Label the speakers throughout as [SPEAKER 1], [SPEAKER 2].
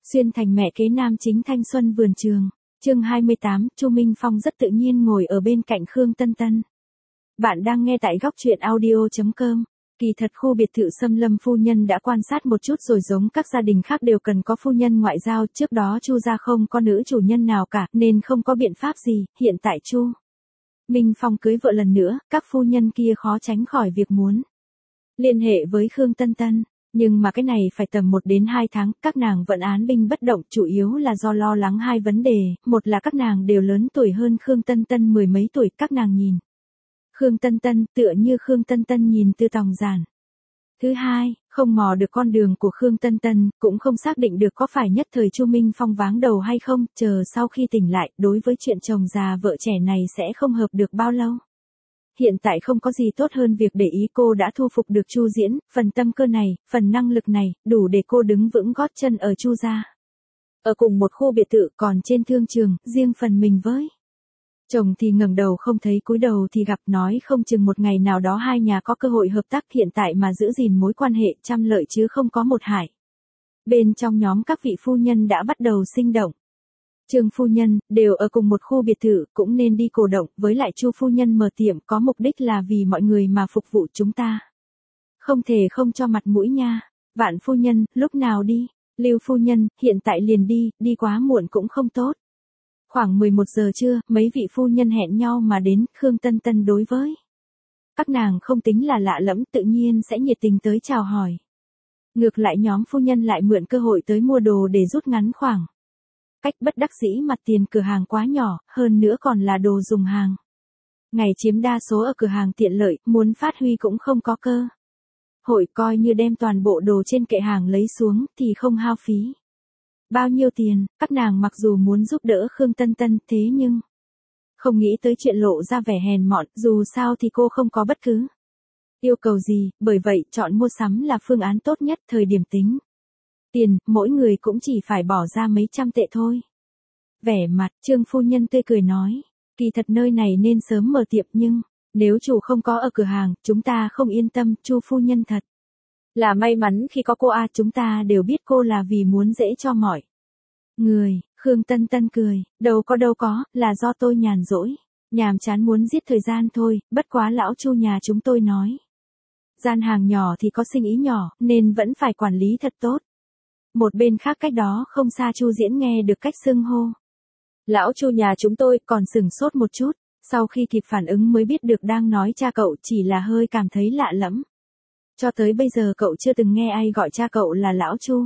[SPEAKER 1] Xuyên thành mẹ kế nam chính thanh xuân vườn trường. Chương 28, Chu Minh Phong rất tự nhiên ngồi ở bên cạnh Khương Tân Tân. Bạn đang nghe tại góc truyện audio.com. Kỳ thật khu biệt thự Sâm Lâm phu nhân đã quan sát một chút rồi, giống các gia đình khác đều cần có phu nhân ngoại giao, trước đó Chu gia không có nữ chủ nhân nào cả nên không có biện pháp gì, hiện tại Chu Minh Phong cưới vợ lần nữa, các phu nhân kia khó tránh khỏi việc muốn liên hệ với Khương Tân Tân. Nhưng mà cái này phải tầm 1 đến 2 tháng, các nàng vẫn án binh bất động, chủ yếu là do lo lắng hai vấn đề, một là các nàng đều lớn tuổi hơn Khương Tân Tân 10 mấy tuổi, các nàng nhìn Khương Tân Tân tựa như Khương Tân Tân nhìn Tư Tòng Giản. Thứ hai, không mò được con đường của Khương Tân Tân, cũng không xác định được có phải nhất thời Chu Minh Phong váng đầu hay không, chờ sau khi tỉnh lại, đối với chuyện chồng già vợ trẻ này sẽ không hợp được bao lâu. Hiện tại không có gì tốt hơn việc để ý cô đã thu phục được Chu Diễn, phần tâm cơ này, phần năng lực này, đủ để cô đứng vững gót chân ở Chu gia. Ở cùng một khu biệt thự, còn trên thương trường, riêng phần mình với chồng thì ngẩng đầu không thấy cúi đầu thì gặp, nói không chừng một ngày nào đó hai nhà có cơ hội hợp tác, hiện tại mà giữ gìn mối quan hệ trăm lợi chứ không có một hại. Bên trong nhóm các vị phu nhân đã bắt đầu sinh động. Trương phu nhân, đều ở cùng một khu biệt thự, cũng nên đi cổ động, với lại Chu phu nhân mở tiệm có mục đích là vì mọi người mà phục vụ chúng ta. Không thể không cho mặt mũi nha. Vạn phu nhân, lúc nào đi? Lưu phu nhân, hiện tại liền đi, đi quá muộn cũng không tốt. Khoảng 11 giờ trưa, mấy vị phu nhân hẹn nhau mà đến, Khương Tân Tân đối với các nàng không tính là lạ lẫm, tự nhiên sẽ nhiệt tình tới chào hỏi. Ngược lại nhóm phu nhân lại mượn cơ hội tới mua đồ để rút ngắn khoảng cách, bất đắc dĩ mặt tiền cửa hàng quá nhỏ, hơn nữa còn là đồ dùng hàng ngày chiếm đa số ở cửa hàng tiện lợi, muốn phát huy cũng không có cơ hội, coi như đem toàn bộ đồ trên kệ hàng lấy xuống thì không hao phí bao nhiêu tiền. Các nàng mặc dù muốn giúp đỡ Khương Tân Tân, thế nhưng không nghĩ tới chuyện lộ ra vẻ hèn mọn, dù sao thì cô không có bất cứ yêu cầu gì, bởi vậy chọn mua sắm là phương án tốt nhất. Thời điểm tính tiền, mỗi người cũng chỉ phải bỏ ra mấy trăm tệ thôi. Vẻ mặt Trương phu nhân tươi cười nói, kỳ thật nơi này nên sớm mở tiệm, nhưng nếu chủ không có ở cửa hàng, chúng ta không yên tâm. Chu phu nhân thật là may mắn khi có cô a, chúng ta đều biết cô là vì muốn dễ cho mọi người. Khương Tân Tân cười, đâu có, là do tôi nhàn rỗi, nhàm chán muốn giết thời gian thôi, bất quá lão Chu nhà chúng tôi nói, gian hàng nhỏ thì có sinh ý nhỏ, nên vẫn phải quản lý thật tốt. Một bên khác cách đó không xa, Chu Diễn nghe được cách xưng hô lão Chu nhà chúng tôi, còn sửng sốt một chút, sau khi kịp phản ứng mới biết được đang nói cha cậu, chỉ là hơi cảm thấy lạ lẫm. Cho tới bây giờ cậu chưa từng nghe ai gọi cha cậu là lão Chu.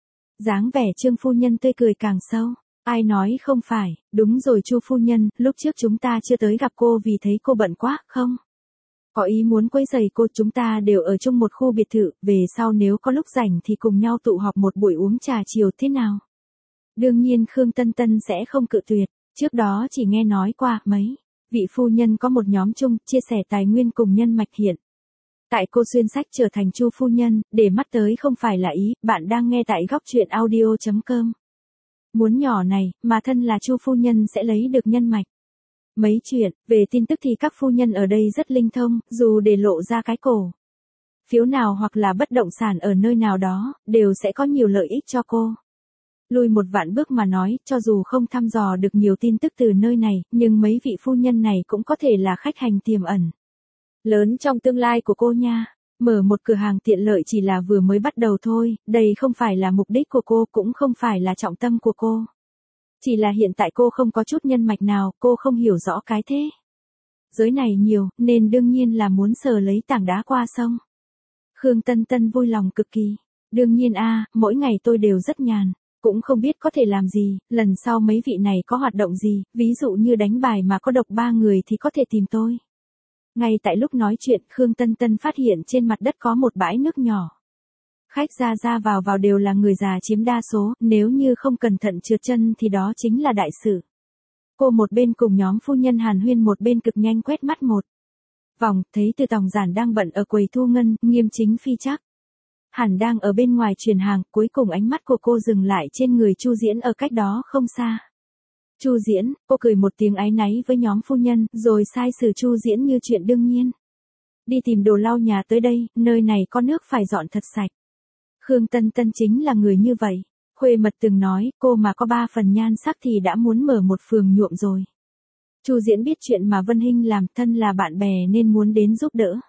[SPEAKER 1] Dáng vẻ Trương phu nhân tươi cười càng sâu. Ai nói không phải, đúng rồi Chu phu nhân, lúc trước chúng ta chưa tới gặp cô vì thấy cô bận quá, không có ý muốn quấy rầy cô, chúng ta đều ở chung một khu biệt thự, về sau nếu có lúc rảnh thì cùng nhau tụ họp một buổi uống trà chiều thế nào? Đương nhiên Khương Tân Tân sẽ không cự tuyệt, trước đó chỉ nghe nói qua, mấy vị phu nhân có một nhóm chung, chia sẻ tài nguyên cùng nhân mạch, hiện tại cô xuyên sách trở thành Chu phu nhân, để mắt tới không phải là ý. Bạn đang nghe tại góc truyện audio.com. Muốn nhỏ này, mà thân là Chu phu nhân sẽ lấy được nhân mạch. Mấy chuyện về tin tức thì các phu nhân ở đây rất linh thông, dù để lộ ra cái cổ phiếu nào hoặc là bất động sản ở nơi nào đó, đều sẽ có nhiều lợi ích cho cô. Lùi một vạn bước mà nói, cho dù không thăm dò được nhiều tin tức từ nơi này, nhưng mấy vị phu nhân này cũng có thể là khách hàng tiềm ẩn lớn trong tương lai của cô nha. Mở một cửa hàng tiện lợi chỉ là vừa mới bắt đầu thôi, đây không phải là mục đích của cô, cũng không phải là trọng tâm của cô. Chỉ là hiện tại cô không có chút nhân mạch nào, cô không hiểu rõ cái thế giới này nhiều, nên đương nhiên là muốn sờ lấy tảng đá qua sông. Khương Tân Tân vui lòng cực kỳ. Đương nhiên a, mỗi ngày tôi đều rất nhàn, cũng không biết có thể làm gì, lần sau mấy vị này có hoạt động gì, ví dụ như đánh bài mà có độc 3 người thì có thể tìm tôi. Ngay tại lúc nói chuyện, Khương Tân Tân phát hiện trên mặt đất có một bãi nước nhỏ. Khách ra vào đều là người già chiếm đa số, nếu như không cẩn thận trượt chân thì đó chính là đại sự. Cô một bên cùng nhóm phu nhân hàn huyên, một bên cực nhanh quét mắt một vòng, thấy Tư Tòng Giản đang bận ở quầy thu ngân, Nghiêm Chính Phi chắc hẳn đang ở bên ngoài truyền hàng, cuối cùng ánh mắt của cô dừng lại trên người Chu Diễn ở cách đó không xa. Chu Diễn, cô cười một tiếng áy náy với nhóm phu nhân, rồi sai sử Chu Diễn như chuyện đương nhiên. Đi tìm đồ lau nhà tới đây, nơi này có nước phải dọn thật sạch. Khương Tân Tân chính là người như vậy. Khuê mật từng nói, cô mà có 3 phần nhan sắc thì đã muốn mở một phường nhuộm rồi. Chu Diễn biết chuyện mà Vân Hinh làm, thân là bạn bè nên muốn đến giúp đỡ.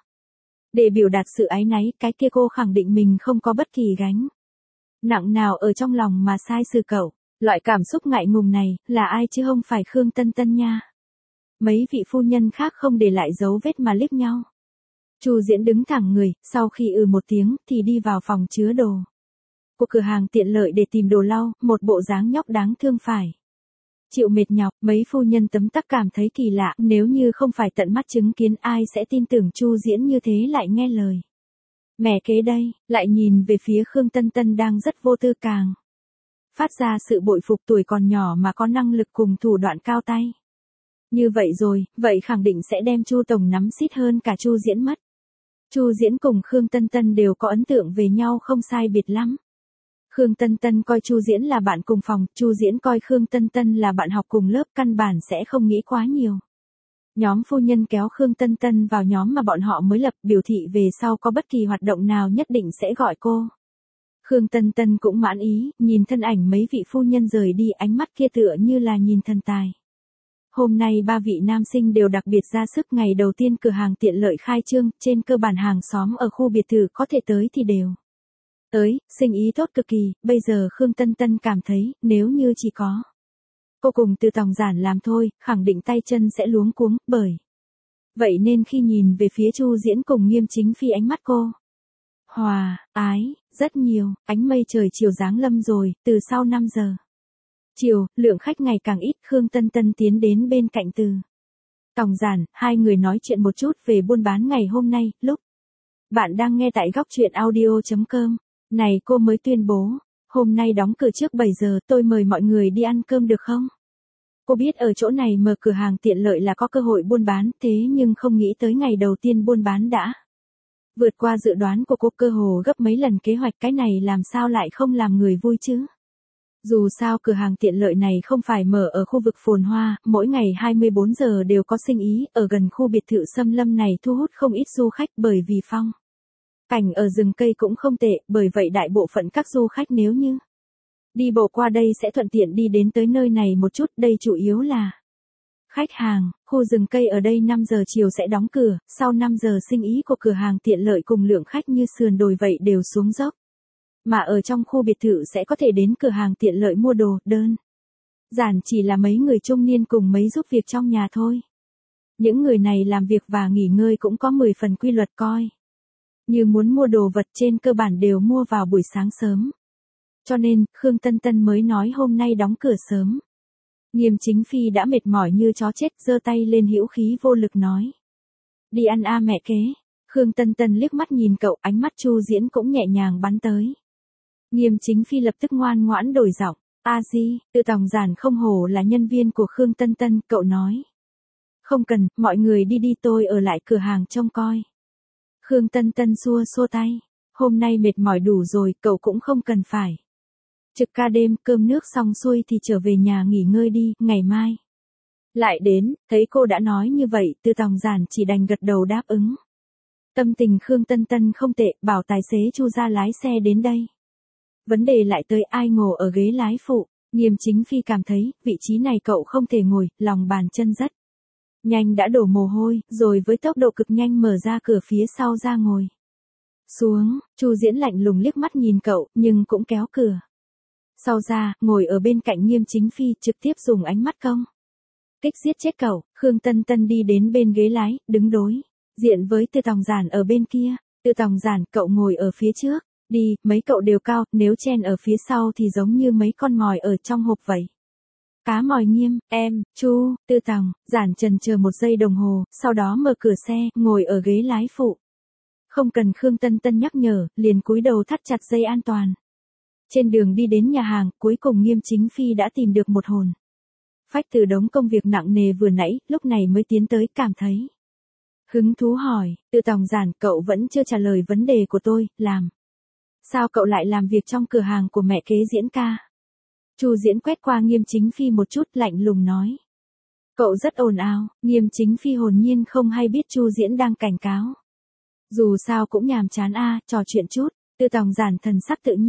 [SPEAKER 1] Để biểu đạt sự áy náy, cái kia cô khẳng định mình không có bất kỳ gánh nặng nào ở trong lòng mà sai xử cậu. Loại cảm xúc ngại ngùng này, là ai chứ không phải Khương Tân Tân nha. Mấy vị phu nhân khác không để lại dấu vết mà liếc nhau. Chu Diễn đứng thẳng người, sau khi một tiếng, thì đi vào phòng chứa đồ của cửa hàng tiện lợi để tìm đồ lau, một bộ dáng nhóc đáng thương phải chịu mệt nhọc. Mấy phu nhân tấm tắc cảm thấy kỳ lạ, nếu như không phải tận mắt chứng kiến ai sẽ tin tưởng Chu Diễn như thế lại nghe lời mẹ kế đây. Lại nhìn về phía Khương Tân Tân đang rất vô tư, càng phát ra sự bội phục, tuổi còn nhỏ mà có năng lực cùng thủ đoạn cao tay như vậy rồi, vậy khẳng định sẽ đem Chu tổng nắm xít hơn cả Chu Diễn mất. Chu Diễn cùng Khương Tân Tân đều có ấn tượng về nhau không sai biệt lắm. Khương Tân Tân coi Chu Diễn là bạn cùng phòng, Chu Diễn coi Khương Tân Tân là bạn học cùng lớp, căn bản sẽ không nghĩ quá nhiều. Nhóm phu nhân kéo Khương Tân Tân vào nhóm mà bọn họ mới lập, biểu thị về sau có bất kỳ hoạt động nào nhất định sẽ gọi cô. Khương Tân Tân cũng mãn ý, nhìn thân ảnh mấy vị phu nhân rời đi, ánh mắt kia tựa như là nhìn thần tài. Hôm nay 3 vị nam sinh đều đặc biệt ra sức, ngày đầu tiên cửa hàng tiện lợi khai trương, trên cơ bản hàng xóm ở khu biệt thự có thể tới thì đều tới, sinh ý tốt cực kỳ. Bây giờ Khương Tân Tân cảm thấy, nếu như chỉ có cô cùng Từ Tòng Giản làm thôi, khẳng định tay chân sẽ luống cuống, bởi vậy nên khi nhìn về phía Chu Diễn cùng Nghiêm Chính Phi, ánh mắt cô hòa ái rất nhiều. Ánh mây trời chiều giáng lâm rồi, từ sau 5 giờ chiều, lượng khách ngày càng ít. Khương Tân Tân tiến đến bên cạnh Từ Tòng Giản, hai người nói chuyện một chút về buôn bán ngày hôm nay. Lúc bạn đang nghe tại góc truyện audio.com, này cô mới tuyên bố, hôm nay đóng cửa trước 7 giờ, tôi mời mọi người đi ăn cơm được không? Cô biết ở chỗ này mở cửa hàng tiện lợi là có cơ hội buôn bán, thế nhưng không nghĩ tới ngày đầu tiên buôn bán đã vượt qua dự đoán của cô, cơ hồ gấp mấy lần kế hoạch. Cái này làm sao lại không làm người vui chứ? Dù sao cửa hàng tiện lợi này không phải mở ở khu vực phồn hoa, mỗi ngày 24 giờ đều có sinh ý, ở gần khu biệt thự xâm lâm này thu hút không ít du khách, bởi vì phong cảnh ở rừng cây cũng không tệ, bởi vậy đại bộ phận các du khách nếu như đi bộ qua đây sẽ thuận tiện đi đến tới nơi này một chút. Đây chủ yếu là khách hàng. Khu rừng cây ở đây 5 giờ chiều sẽ đóng cửa, sau 5 giờ sinh ý của cửa hàng tiện lợi cùng lượng khách như sườn đồi vậy đều xuống dốc. Mà ở trong khu biệt thự sẽ có thể đến cửa hàng tiện lợi mua đồ, đơn giản chỉ là mấy người trung niên cùng mấy giúp việc trong nhà thôi. Những người này làm việc và nghỉ ngơi cũng có 10 phần quy luật, coi như muốn mua đồ vật trên cơ bản đều mua vào buổi sáng sớm. Cho nên, Khương Tân Tân mới nói hôm nay đóng cửa sớm. Nghiêm Chính Phi đã mệt mỏi như chó chết, giơ tay lên hữu khí vô lực nói: đi ăn a mẹ kế. Khương Tân Tân liếc mắt nhìn cậu, ánh mắt Chu Diễn cũng nhẹ nhàng bắn tới. Nghiêm Chính Phi lập tức ngoan ngoãn đổi giọng: a di, Từ Tòng Giản không hổ là nhân viên của Khương Tân Tân, cậu nói không cần, mọi người đi đi, tôi ở lại cửa hàng trông coi. Khương Tân Tân xua xua tay: hôm nay mệt mỏi đủ rồi, cậu cũng không cần phải trực ca đêm, cơm nước xong xuôi thì trở về nhà nghỉ ngơi đi, ngày mai lại đến. Thấy cô đã nói như vậy, Từ Tòng Giản chỉ đành gật đầu đáp ứng. Tâm tình Khương Tân Tân không tệ, bảo tài xế Chu ra lái xe đến đây. Vấn đề lại tới ai ngồi ở ghế lái phụ. Nghiêm Chính Phi cảm thấy, vị trí này cậu không thể ngồi, lòng bàn chân rất nhanh đã đổ mồ hôi, rồi với tốc độ cực nhanh mở ra cửa phía sau ra ngồi xuống. Chu Diễn lạnh lùng liếc mắt nhìn cậu, nhưng cũng kéo cửa sau ra, ngồi ở bên cạnh Nghiêm Chính Phi, trực tiếp dùng ánh mắt công kích giết chết cậu. Khương Tân Tân đi đến bên ghế lái, đứng đối diện với Từ Tòng Giản ở bên kia. Từ Tòng Giản, cậu ngồi ở phía trước đi, mấy cậu đều cao, nếu chen ở phía sau thì giống như mấy con mồi ở trong hộp vậy. Cá mòi. Nghiêm, em, Chu, Từ Tòng Giản chần chờ 1 giây đồng hồ, sau đó mở cửa xe, ngồi ở ghế lái phụ. Không cần Khương Tân Tân nhắc nhở, liền cúi đầu thắt chặt dây an toàn. Trên đường đi đến nhà hàng, cuối cùng Nghiêm Chính Phi đã tìm được một hồn phách từ đống công việc nặng nề vừa nãy, lúc này mới tiến tới, cảm thấy hứng thú hỏi: Từ Tòng Giản, cậu vẫn chưa trả lời vấn đề của tôi, làm sao cậu lại làm việc trong cửa hàng của mẹ kế Diễn ca? Chu Diễn quét qua Nghiêm Chính Phi một chút, lạnh lùng nói: cậu rất ồn ào. Nghiêm Chính Phi hồn nhiên không hay biết Chu Diễn đang cảnh cáo. Dù sao cũng nhàm chán a, trò chuyện chút. Từ Tòng Giản thần sắc tự nhiên,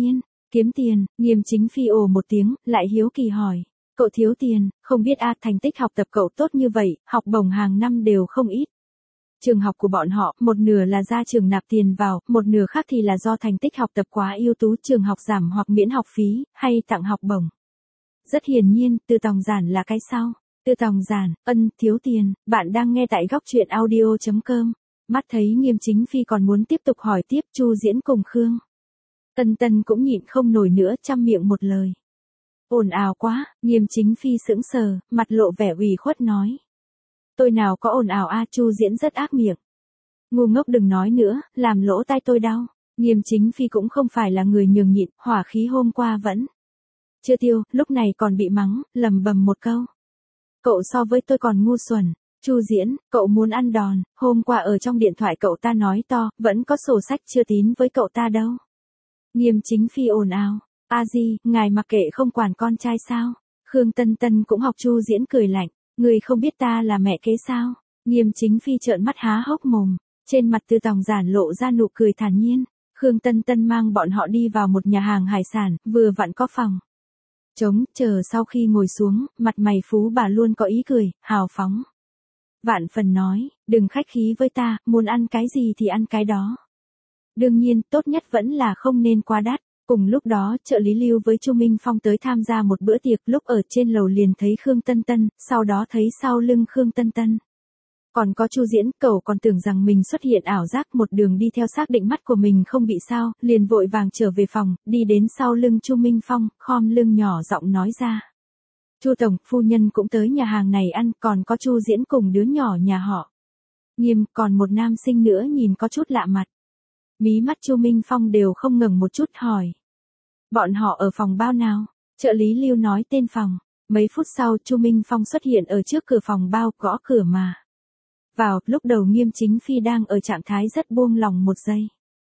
[SPEAKER 1] Kiếm tiền, Nghiêm Chính Phi ồ một tiếng, lại hiếu kỳ hỏi. Cậu thiếu tiền, không biết thành tích học tập cậu tốt như vậy, học bổng hàng năm đều không ít. Trường học của bọn họ, một nửa là ra trường nạp tiền vào, một nửa khác thì là do thành tích học tập quá ưu tú, trường học giảm hoặc miễn học phí, hay tặng học bổng. Rất hiển nhiên, Từ Tòng Giản là cái sau. Từ Tòng Giản, thiếu tiền, bạn đang nghe tại góc truyện audio.com. Mắt thấy Nghiêm Chính Phi còn muốn tiếp tục hỏi tiếp Chu Diễn cùng Khương Tân Tân cũng nhịn không nổi nữa, trăm miệng một lời. Ồn ào quá, Nghiêm Chính Phi sững sờ, mặt lộ vẻ ủy khuất nói. Tôi nào có ồn ào Chu Diễn rất ác miệng. Ngu ngốc đừng nói nữa, làm lỗ tai tôi đau. Nghiêm Chính Phi cũng không phải là người nhường nhịn, hỏa khí hôm qua vẫn chưa tiêu, lúc này còn bị mắng, lầm bầm một câu. Cậu so với tôi còn ngu xuẩn. Chu Diễn, cậu muốn ăn đòn, hôm qua ở trong điện thoại cậu ta nói to, vẫn có sổ sách chưa tín với cậu ta đâu. Nghiêm Chính Phi ồn ào. Di, ngài mặc kệ không quản con trai sao? Khương Tân Tân cũng học Chu Diễn cười lạnh. Người không biết ta là mẹ kế sao? Nghiêm Chính Phi trợn mắt há hốc mồm. Trên mặt Từ Tòng Giản lộ ra nụ cười thản nhiên. Khương Tân Tân mang bọn họ đi vào một nhà hàng hải sản, vừa vặn có phòng trống, chờ sau khi ngồi xuống, mặt mày phú bà luôn có ý cười, hào phóng. Vạn phần nói, đừng khách khí với ta, muốn ăn cái gì thì ăn cái đó. Đương nhiên, tốt nhất vẫn là không nên quá đắt. Cùng lúc đó, trợ lý Lưu với Chu Minh Phong tới tham gia một bữa tiệc, lúc ở trên lầu liền thấy Khương Tân Tân, sau đó thấy sau lưng Khương Tân Tân. Còn có Chu Diễn, cậu còn tưởng rằng mình xuất hiện ảo giác, một đường đi theo xác định mắt của mình không bị sao, liền vội vàng trở về phòng, đi đến sau lưng Chu Minh Phong, khom lưng nhỏ giọng nói ra. Chu tổng, phu nhân cũng tới nhà hàng này ăn, còn có Chu Diễn cùng đứa nhỏ nhà họ Nghiêm, còn một nam sinh nữa nhìn có chút lạ mặt. Mí mắt Chu Minh Phong đều không ngừng một chút hỏi. Bọn họ ở phòng bao nào? Trợ lý Lưu nói tên phòng. Mấy phút sau Chu Minh Phong xuất hiện ở trước cửa phòng bao, gõ cửa mà vào. Lúc đầu Nghiêm Chính Phi đang ở trạng thái rất buông lòng một giây.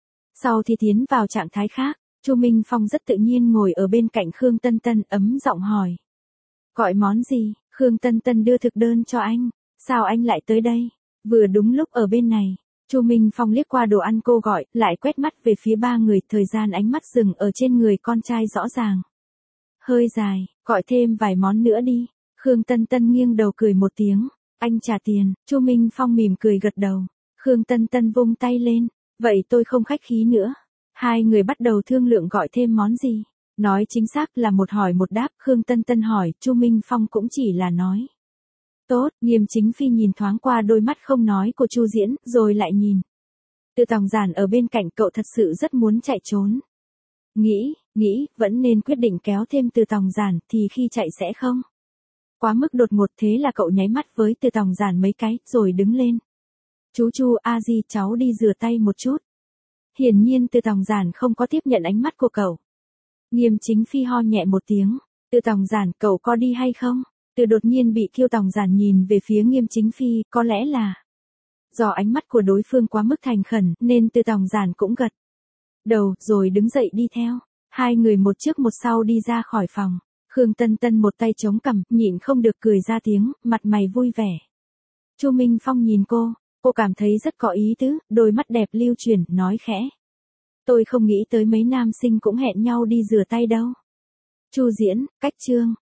[SPEAKER 1] Sau thì tiến vào trạng thái khác. Chu Minh Phong rất tự nhiên ngồi ở bên cạnh Khương Tân Tân, ấm giọng hỏi. Gọi món gì? Khương Tân Tân đưa thực đơn cho anh. Sao anh lại tới đây? Vừa đúng lúc ở bên này. Chu Minh Phong liếc qua đồ ăn cô gọi, lại quét mắt về phía ba người, thời gian ánh mắt dừng ở trên người con trai rõ ràng. Hơi dài, gọi thêm vài món nữa đi. Khương Tân Tân nghiêng đầu cười một tiếng. Anh trả tiền. Chu Minh Phong mỉm cười gật đầu. Khương Tân Tân vung tay lên. Vậy tôi không khách khí nữa. Hai người bắt đầu thương lượng gọi thêm món gì. Nói chính xác là một hỏi một đáp. Khương Tân Tân hỏi, Chu Minh Phong cũng chỉ là nói. Tốt, Nghiêm Chính Phi nhìn thoáng qua đôi mắt không nói của Chu Diễn, rồi lại nhìn. Từ Tòng Giản ở bên cạnh, cậu thật sự rất muốn chạy trốn. Nghĩ, vẫn nên quyết định kéo thêm Từ Tòng Giản, thì khi chạy sẽ không quá mức đột ngột, thế là cậu nháy mắt với Từ Tòng Giản mấy cái, rồi đứng lên. Chú Chu, Di, cháu đi rửa tay một chút. Hiển nhiên Từ Tòng Giản không có tiếp nhận ánh mắt của cậu. Nghiêm Chính Phi ho nhẹ một tiếng. Từ Tòng Giản, cậu có đi hay không? Từ đột nhiên bị Kiêu Tòng Giản nhìn về phía Nghiêm Chính Phi, có lẽ là do ánh mắt của đối phương quá mức thành khẩn, nên Từ Tòng Giản cũng gật đầu, rồi đứng dậy đi theo. Hai người một trước một sau đi ra khỏi phòng. Khương Tân Tân một tay chống cằm, nhịn không được cười ra tiếng, mặt mày vui vẻ. Chu Minh Phong nhìn cô cảm thấy rất có ý tứ, đôi mắt đẹp lưu chuyển, nói khẽ. Tôi không nghĩ tới mấy nam sinh cũng hẹn nhau đi rửa tay đâu. Chu Diễn, cách chương.